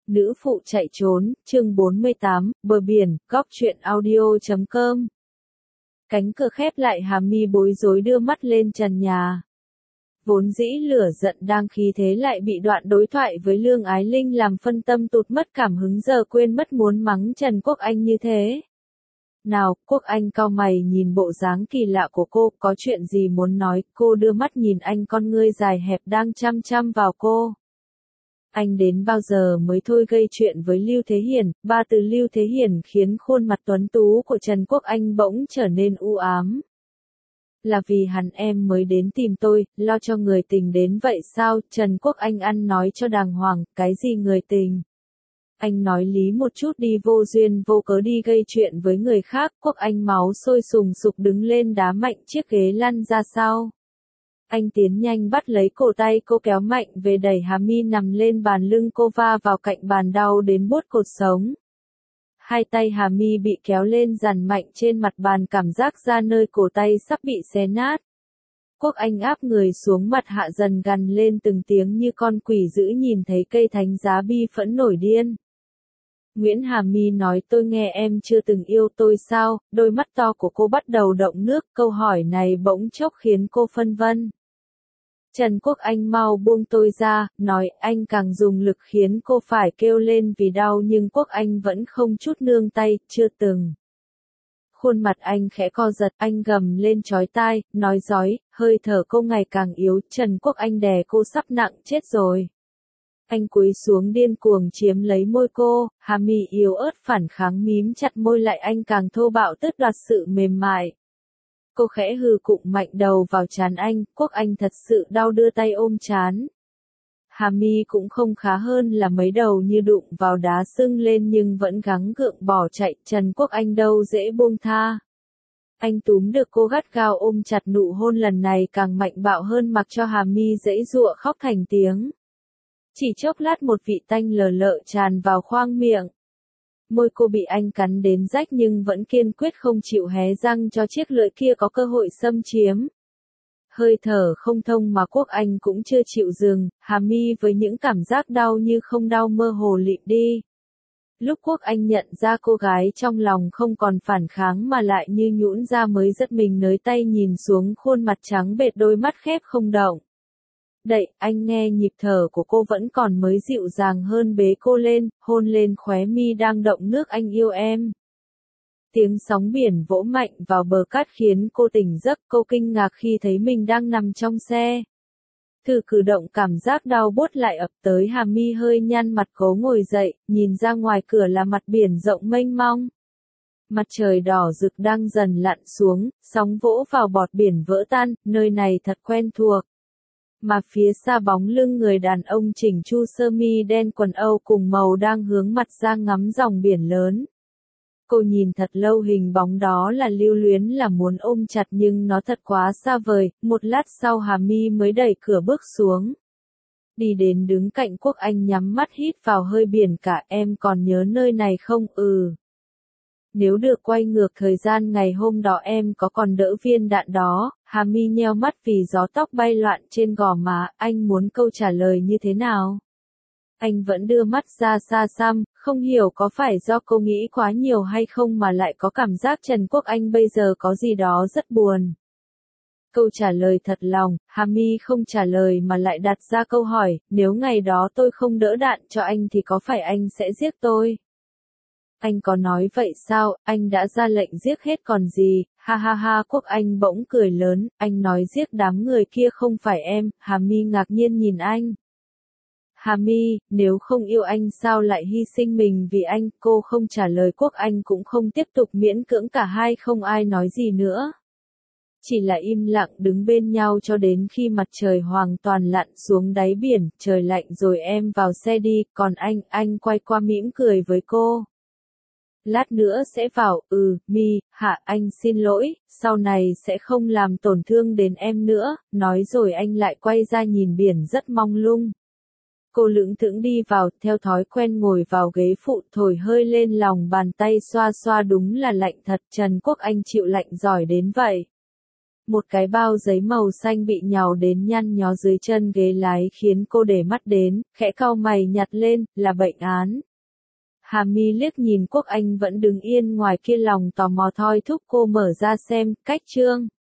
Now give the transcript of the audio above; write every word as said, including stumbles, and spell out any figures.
Nữ phụ chạy trốn, chương bốn mươi tám, bờ biển, góc truyện audio chấm com. Cánh cửa khép lại, Hà Mi bối rối đưa mắt lên trần nhà. Vốn dĩ lửa giận đang khí thế lại bị đoạn đối thoại với Lương Ái Linh làm phân tâm tụt mất cảm hứng, giờ quên mất muốn mắng Trần Quốc Anh như thế. Nào, Quốc Anh cau mày nhìn bộ dáng kỳ lạ của cô, có chuyện gì muốn nói? Cô đưa mắt nhìn anh, con ngươi dài hẹp đang chăm chăm vào cô. Anh đến bao giờ mới thôi gây chuyện với Lưu Thế Hiển? Ba từ Lưu Thế Hiển khiến khuôn mặt tuấn tú của Trần Quốc Anh bỗng trở nên u ám. Là vì hắn em mới đến tìm tôi, lo cho người tình đến vậy sao? Trần Quốc Anh ăn nói cho đàng hoàng, cái gì người tình? Anh nói lý một chút đi, vô duyên vô cớ đi gây chuyện với người khác. Quốc Anh máu sôi sùng sục đứng lên đá mạnh chiếc ghế lăn ra sau. Anh tiến nhanh bắt lấy cổ tay cô, kéo mạnh về đẩy Hà Mi nằm lên bàn, lưng cô va vào cạnh bàn đau đến buốt cột sống. Hai tay Hà Mi bị kéo lên dằn mạnh trên mặt bàn, cảm giác da nơi cổ tay sắp bị xé nát. Quốc Anh áp người xuống, mặt hạ dần gằn lên từng tiếng như con quỷ dữ nhìn thấy cây thánh giá, bi phẫn nổi điên. Nguyễn Hà Mi nói, tôi nghe em chưa từng yêu tôi sao? Đôi mắt to của cô bắt đầu động nước, câu hỏi này bỗng chốc khiến cô phân vân. Trần Quốc Anh mau buông tôi ra, nói. Anh càng dùng lực khiến cô phải kêu lên vì đau, nhưng Quốc Anh vẫn không chút nương tay, chưa từng. Khuôn mặt anh khẽ co giật, anh gầm lên chói tai, nói rói, hơi thở cô ngày càng yếu. Trần Quốc Anh đè cô sắp nặng chết rồi. Anh cúi xuống điên cuồng chiếm lấy môi cô. Hà Mi yếu ớt phản kháng, mím chặt môi lại, anh càng thô bạo tước đoạt sự mềm mại. Cô khẽ hừ cụng mạnh đầu vào trán anh. Quốc Anh thật sự đau, đưa tay ôm trán. Hà Mi cũng không khá hơn là mấy, đầu như đụng vào đá sưng lên nhưng vẫn gắng gượng bỏ chạy. Trần Quốc Anh đâu dễ buông tha. Anh túm được cô gắt gao ôm chặt, nụ hôn lần này càng mạnh bạo hơn, mặc cho Hà Mi giãy giụa khóc thành tiếng. Chỉ chốc lát một vị tanh lờ lợ tràn vào khoang miệng. Môi cô bị anh cắn đến rách nhưng vẫn kiên quyết không chịu hé răng cho chiếc lưỡi kia có cơ hội xâm chiếm. Hơi thở không thông mà Quốc Anh cũng chưa chịu dừng. Hà Mi với những cảm giác đau như không đau mơ hồ lịm đi. Lúc Quốc Anh nhận ra cô gái trong lòng không còn phản kháng mà lại như nhũn ra mới giật mình, nới tay nhìn xuống khuôn mặt trắng bệch, đôi mắt khép không động. Đậy, anh nghe nhịp thở của cô vẫn còn mới dịu dàng hơn, bế cô lên, hôn lên khóe mi đang động nước. Anh yêu em. Tiếng sóng biển vỗ mạnh vào bờ cát khiến cô tỉnh giấc, cô kinh ngạc khi thấy mình đang nằm trong xe. Từ cử động, cảm giác đau buốt lại ập tới. Hà Mi hơi nhăn mặt, cố ngồi dậy, nhìn ra ngoài cửa là mặt biển rộng mênh mông. Mặt trời đỏ rực đang dần lặn xuống, sóng vỗ vào bọt biển vỡ tan, nơi này thật quen thuộc. Mà phía xa bóng lưng người đàn ông chỉnh chu, sơ mi đen quần Âu cùng màu đang hướng mặt ra ngắm dòng biển lớn. Cô nhìn thật lâu hình bóng đó, là lưu luyến, là muốn ôm chặt nhưng nó thật quá xa vời. Một lát sau Hà Mi mới đẩy cửa bước xuống. Đi đến đứng cạnh Quốc Anh, nhắm mắt hít vào hơi biển cả. Em còn nhớ nơi này không? Ừ. Nếu được quay ngược thời gian ngày hôm đó em có còn đỡ viên đạn đó? Hà Mi nheo mắt vì gió tóc bay loạn trên gò má. Anh muốn câu trả lời như thế nào? Anh vẫn đưa mắt ra xa xăm, không hiểu có phải do cô nghĩ quá nhiều hay không mà lại có cảm giác Trần Quốc Anh bây giờ có gì đó rất buồn. Câu trả lời thật lòng, Hà Mi không trả lời mà lại đặt ra câu hỏi, nếu ngày đó tôi không đỡ đạn cho anh thì có phải anh sẽ giết tôi? Anh có nói vậy sao? Anh đã ra lệnh giết hết còn gì? Ha ha ha. Quốc Anh bỗng cười lớn, anh nói giết đám người kia không phải em. Hà Mi ngạc nhiên nhìn anh. Hà Mi, nếu không yêu anh sao lại hy sinh mình vì anh? Cô không trả lời, Quốc Anh cũng không tiếp tục miễn cưỡng, cả hai không ai nói gì nữa. Chỉ là im lặng đứng bên nhau cho đến khi mặt trời hoàn toàn lặn xuống đáy biển. Trời lạnh rồi, em vào xe đi, còn anh, anh quay qua mỉm cười với cô. Lát nữa sẽ vào. Ừ, Mi, hạ, anh xin lỗi, sau này sẽ không làm tổn thương đến em nữa. Nói rồi anh lại quay ra nhìn biển rất mông lung. Cô lững thững đi vào, theo thói quen ngồi vào ghế phụ, thổi hơi lên lòng bàn tay xoa xoa, đúng là lạnh thật. Trần Quốc Anh chịu lạnh giỏi đến vậy. Một cái bao giấy màu xanh bị nhào đến nhăn nhó dưới chân ghế lái khiến cô để mắt đến, khẽ cau mày nhặt lên, là bệnh án. Hà Mi liếc nhìn Quốc Anh vẫn đứng yên ngoài kia, lòng tò mò thôi thúc cô mở ra xem, cách chương.